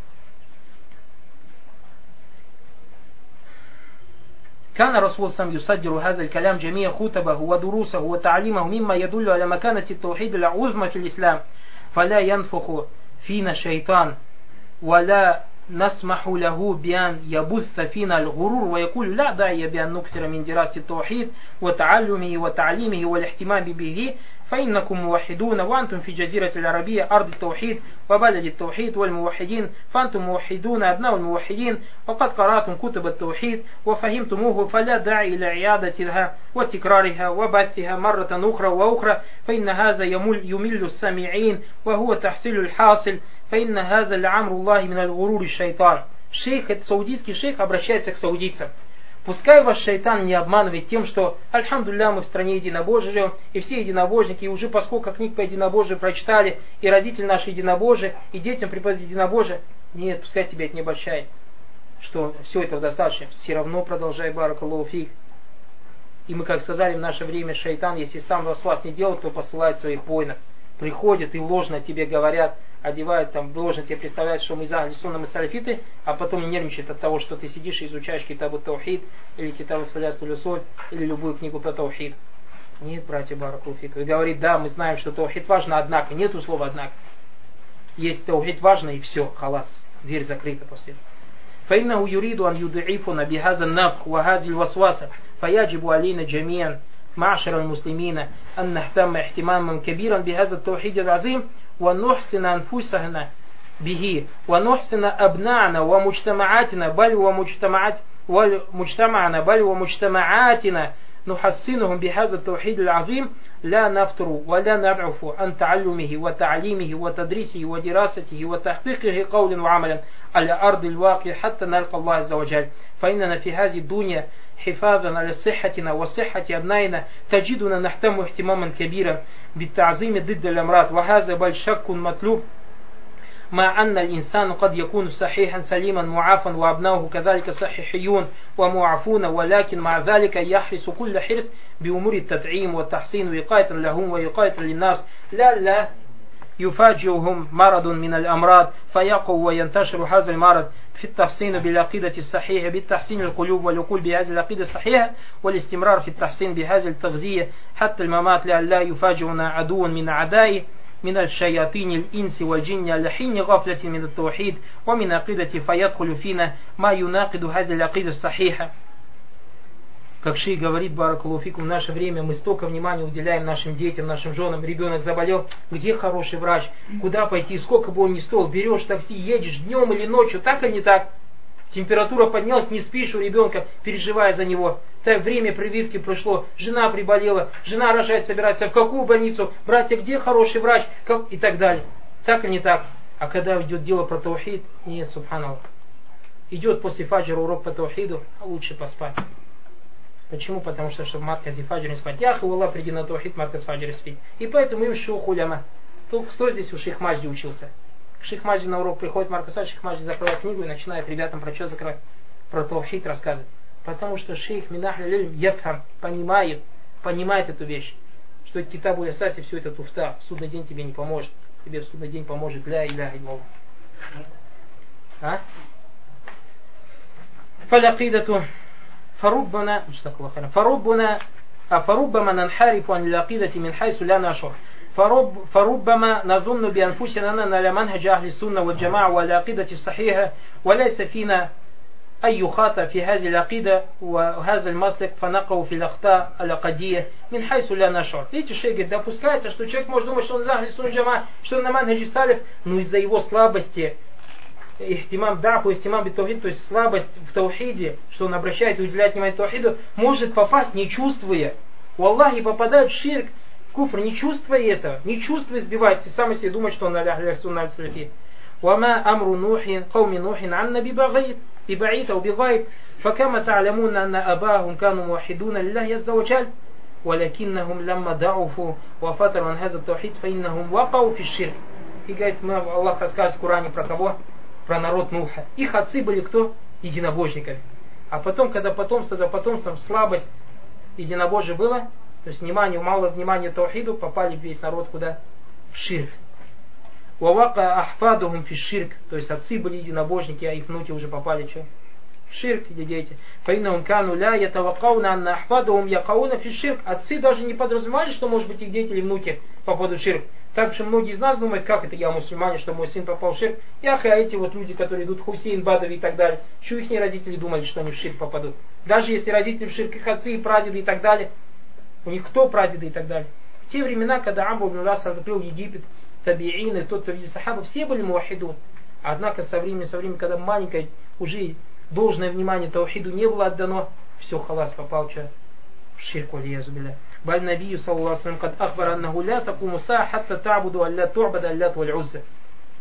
كان رسول الله يصدر هذا الكلام جميع خطبه ودروسه وتعليمه مما يدل على مكانة التوحيد العظمى في الإسلام فلا ينفخ فينا الشيطان ولا نسمح له بأن يبث فينا الغرور ويقول لا داعي بأن نكثر من دراسة التوحيد وتعلمه وتعليمه والاهتمام به فإنكم موحدون وأنتم في جزيرة العربية أرض التوحيد وبلد التوحيد والموحدين فأنتم موحدون أبناء الموحدين وقد قرأتم كتب التوحيد وفهمتموه فلا داعي إلى إعادتها وتكرارها وبثها مرة أخرى وأخرى فإن هذا يمل السامعين وهو تحصيل الحاصل فإن هذا لعمر الله من الغرور الشيطان. Шейх, это саудийский шейх, обращается к саудийцам. Пускай вас шайтан не обманывает тем, что, альхамдулилля, мы в стране единобожия живем, и все единобожники, и уже поскольку книг по единобожию прочитали, и родители наши единобожие, и детям преподают единобожие, нет, пускай тебя это не обольщает, что все этого достаточно, все равно продолжай, баракаллаху фик. И мы, как сказали, в наше время шайтан, если сам вас не делает, то посылает своих воинов. Приходят и ложно тебе говорят, одевают там, ложно тебе представляют, что мы из ахли сунна, мы салафиты, а потом нервничают от того, что ты сидишь и изучаешь китабу таухид, или китабу салястуль усуль, или любую книгу по таухид. Нет, братья, баракаллаху фик. И говорит, да, мы знаем, что таухид важно, однако. Нету слова однако. Есть таухид важно и все, халас. Дверь закрыта после этого. فإنه يريد أن يضعفنا بهذا النفخ وهذه الوسوسة فيجب علينا جميعا معشر المسلمين أن نهتم اهتماما كبيرا بهذا التوحيد العظيم ونحسن أنفسنا به ونحسن أبناءنا ومجتمعاتنا بل ومجتمعاتنا نحسنهم بهذا التوحيد العظيم لا نفتر ولا نضعف عن تعلمه وتعليمه وتدريسه ودراسته وتحقيقه قولا وعملا على أرض الواقع حتى نلقى الله عز وجل فإننا في هذه الدنيا حفاظا على صحتنا وصحة أبنائنا تجدنا نهتم اهتماما كبيرا بالتعظيم ضد الأمراض وهذا بل شك مطلوب مع أن الإنسان قد يكون صحيحا سليما معافا وأبناؤه كذلك صحيحيون ومعافون ولكن مع ذلك يحرص كل حرص بأمور التدعيم والتحسين وقاية لهم وقاية للناس لا يفاجئهم مرض من الأمراض فيقوى وينتشر هذا المرض في التحسين بالعقيدة الصحيحة بالتحسين القلوب والعقول بهذه العقيدة الصحيحة والاستمرار في التحسين بهذه التغذية حتى الممات لا يفاجئنا عدو من أعدائه من الشياطين الإنس والجن لحين غفلة من التوحيد ومن عقيدة فيدخل فينا ما يناقض هذه العقيدة الصحيحة. Как шейх говорит, баракаллаху фикум, в наше время мы столько внимания уделяем нашим детям, нашим женам. Ребенок заболел, где хороший врач, куда пойти, сколько бы он ни стоил, берешь такси, едешь днем или ночью, так или не так. Температура поднялась, не спишь у ребенка, переживая за него. Так время прививки прошло, жена приболела, жена рожать собирается, в какую больницу, братья, где хороший врач, как... и так далее. Так или не так. А когда идет дело про таухид, нет, субханаллах. Идет после фаджра урок по таухиду, а лучше поспать. Почему? Потому что, чтобы марказ и фаджр не спать. Яху Аллах, приди на таухид, марказ фаджр спит. И поэтому им шух уляма. Кто здесь у шейх Маджди учился? Шейх Маджди на урок приходит, марказ фаджр, шейх Маджди закрывает книгу и начинает ребятам про что закрывать? Про таухид рассказывать. Потому что шейх Минахли Лиль Ятхам понимает эту вещь. Что китабу Ясаси все это туфта. В судный день тебе не поможет. Тебе в судный день поможет ля иляха илlallah. فالعقيدة فربما ننحرف عن العقيدة من حيث لا نشعر فربما نظن بأنفسنا أننا على منهج أهل السنة والجماعة والعقيدة الصحيحة وليس فينا أي خطأ في هذه العقيدة وهذا المسلك فنقع في الأخطاء العقدية من حيث لا نشعر. Видите, шейх говорит, допускается, что человек может думать, что он из Ахли Сунна Джама, что он на манхаджи салиф, но из-за его слабости ихтимам дафу, ихтимам бит-таухид, то есть слабость в таухиде, что он обращает и уделяет внимание таухиду, может попасть, не чувствуя. У Аллахи попадает в ширк, в куфр, не чувствуя этого, не чувствуя сбивается, и сам себе думает, что он на Ахли Сунна аль-Салифи. وما أمر نوح قوم نوح عنا ببعيد أو بغيب فكما تعلمون أن أباهم كانوا موحدون لله عز وجل ولكنهم لما ضعفوا وفتروا عن هذا التوحيد فإنهم وقعوا في الشرك. И говорит, Аллах рассказывает в Коране про кого? Про народ Нуха. Их отцы были кто? Единобожниками. А потом, когда потомством слабость единобожия было, то есть мало внимания таухиду, попали весь народ куда? В ширк. Вавака ахфадухум фи ширк, то есть отцы были единобожники, а их внуки уже попали что? В ширк, или дети. Фаиннахум кану ля ятавакауна анна ахфадухум якауна фи ширк. Отцы даже не подразумевали, что может быть их дети или внуки попадут в ширк. Так что многие из нас думают, как это я мусульманин, что мой сын попал в ширк. А эти вот люди, которые идут Хусейн, Бадави и так далее, что их родители думали, что они в ширк попадут. Даже если родители в ширк, их отцы и прадеды и так далее, у них кто прадеды и так далее. В те времена, когда Амр ибн Лас открыл Египет, табиины, тот, кто видел сахабы, все были муахидун. Однако со временем, когда маленькое, уже должное внимание таухиду не было отдано, все, халас, попал в ширк, валиязу билля. Баль набию, саллаллаху алейхи ва саллям, кад ахбар аннаху ля такуму саа, хатта та'буду аллат ту'бада аллат валь узза.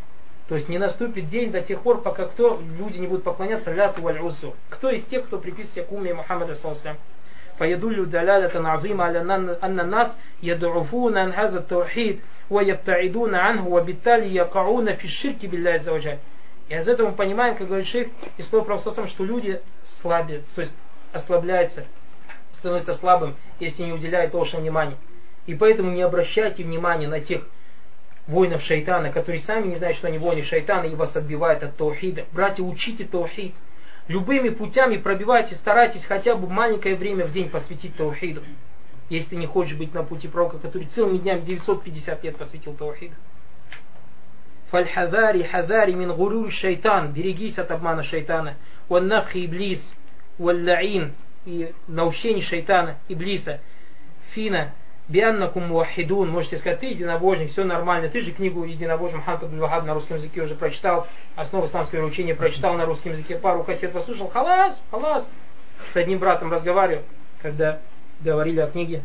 То есть не наступит день до тех пор, пока люди не будут поклоняться ляту валь уззу. Кто из тех, кто приписывается к умме Мухаммада саллаллаху فيدل دلالة عظيمة على أن الناس يضعفون عن هذا التوحيد ويبتعدون عنه وبالتالي يقعون في الشرك بالله عز وجل. И из этого мы понимаем, как говорит шейх, из слова Пророка, что люди слабеют, то есть ослабляются, становятся слабым, если не уделяют должного внимания. И поэтому не обращайте внимания на тех воинов шайтана, которые сами не знают, что они воины шайтана и вас отбивают от таухида. Братья, учите таухид. Любыми путями пробивайте, старайтесь хотя бы маленькое время в день посвятить таухиду. Если ты не хочешь быть на пути пророка, который целыми днями 950 лет посвятил таухиду. Фальхазари хазари мин гурур шайтан. Берегись от обмана шайтана. Ваннафхи иблис. Валлаин. И наущение шайтана, иблиса. Фина. Бианнакум муахидун. Можете сказать, ты единобожник, все нормально. Ты же книгу единобожия Мухаммад Абдуль-Вахаб на русском языке уже прочитал. Основы исламского учения прочитал на русском языке. Пару кассет послушал. Халас. С одним братом разговаривал, когда говорили о книге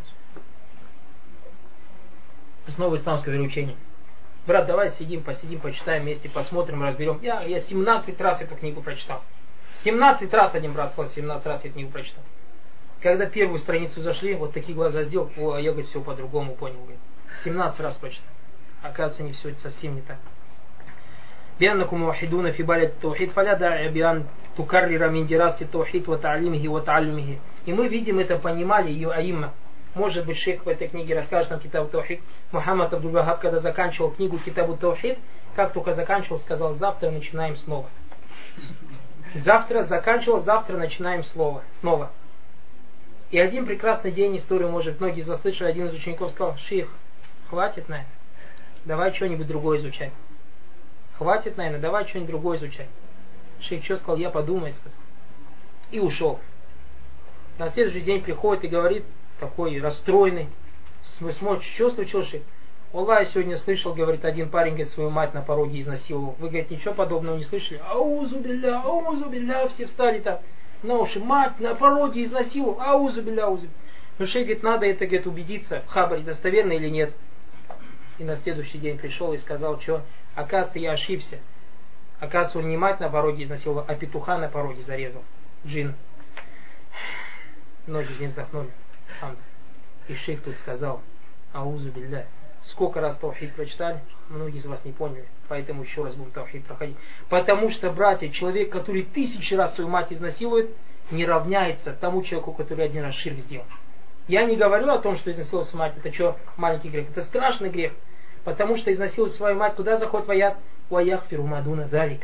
Основы исламского учения. Брат, давай посидим, почитаем вместе, посмотрим, разберем. Я 17 раз эту книгу прочитал. 17 раз один брат сказал, 17 раз я эту книгу прочитал. Когда первую страницу зашли, вот такие глаза сделал, я, говорит, все по-другому понял. Говорит. 17 раз прочитал. Оказывается, не все это совсем не так. Бианнакум вахидуна фи балят таухид фаля да'я биан тукаррира мин дирасти таухид ва та'алимихи ва та'аллюмихи. И мы видим это, понимали ее аимма. Может быть, шейх в этой книге расскажет нам Китабу Таухид. Мухаммад Абдуль-Вахаб, когда заканчивал книгу Китабу Таухид, как только заканчивал, сказал, завтра начинаем снова. Завтра начинаем снова. И один прекрасный день, историю, может, многие из вас слышали, один из учеников сказал, шейх, хватит, наверное, давай что-нибудь другое изучать. Хватит, наверное, давай что-нибудь другое изучать. Шейх что сказал, я подумаю, сказал. И ушел. На следующий день приходит и говорит, такой расстроенный, смотрит, что случилось, шейх? Аллах, я сегодня слышал, говорит, один парень, говорит, свою мать на пороге изнасиловал. Вы, говорит, ничего подобного не слышали? Аузу билля, все встали там. На уши, мать на пороге изнасиловал, аузу билля. Но шейх говорит, надо это, говорит, убедиться, в хабаре достоверно или нет. И на следующий день пришел и сказал, что, оказывается, я ошибся. Оказывается, он не мать на пороге изнасиловал, а петуха на пороге зарезал. Джин. Многие из них вздохнули. И шейх тут сказал, аузу билля. Сколько раз таухид прочитали, многие из вас не поняли. Поэтому еще раз будем таухид проходить. Потому что, братья, человек, который 1000 раз свою мать изнасилует, не равняется тому человеку, который один раз ширк сделал. Я не говорю о том, что изнасиловать свою мать, это что, маленький грех. Это страшный грех. Потому что изнасиловать свою мать, куда заходит ваят? Ваяхфиру мадуна далик.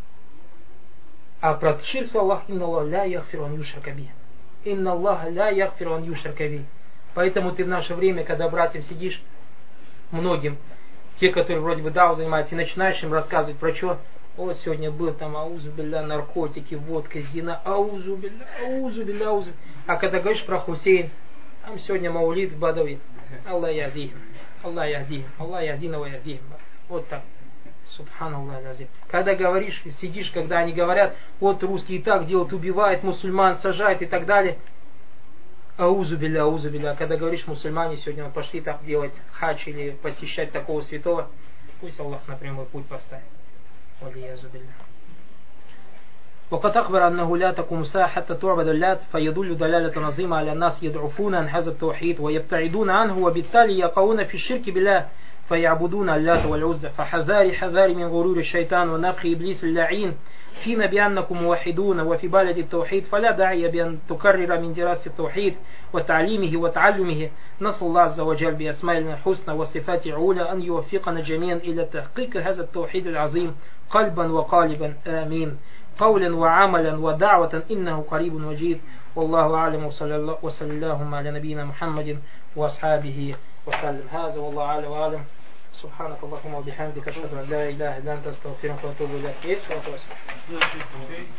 А про ширк сказал Аллах, инна Аллах ля яхфиру ан юшрака би. Инна Аллах ля яхфиру ан юшрака би. Поэтому ты в наше время, когда братьям сидишь, многим, те, которые вроде бы дау занимаются, и начинаешь им рассказывать про что. Вот сегодня был там аузу билля, наркотики, водка, зина, аузу билля. А когда говоришь про Хусейн, там сегодня маулид в Бадави. Аллах яхдихим, Аллах яхдина ва яхдихим. Вот так. Субханаллах лазим. Когда говоришь, сидишь, когда они говорят, вот русские так делают, убивают мусульман, сажают и так далее. Аузу билля. Когда говоришь, мусульмане сегодня пошли так делать хадж или посещать такого святого, пусть Аллах на прямой путь поставит. Валиязу билля. وقد أخبر أنه لا تقوم الساعة حتى تعبد اللات فيدل دلالة عظيمة على الناس يضعفون عن هذا التوحيد ويبتعدون عنه وبالتالي يقعون في الشرك بالله فيعبدون اللات والعزى فحذاري من غرور الشيطان ونفخ إبليس اللعين فينا بأنكم موحدون وفي بلد التوحيد فلا داعي بأن تكرر من دراسة التوحيد وتعليمه وتعلمه. نسأل الله عز وجل بأسمائه الحسنى وصفاته العلى أن يوفقنا جميعا إلى تحقيق هذا التوحيد العظيم قلبا وقالبا آمين قولا وعملا ودعوة إنه قريب مجيب. والله أعلم وصلى اللهم على نبينا محمد وأصحابه وسلم. هذا والله أعلم وأعلم. سبحانك اللهم وبحمدك أشهد أن لا إله إلا أنت أستغفرك وأتوب إليك.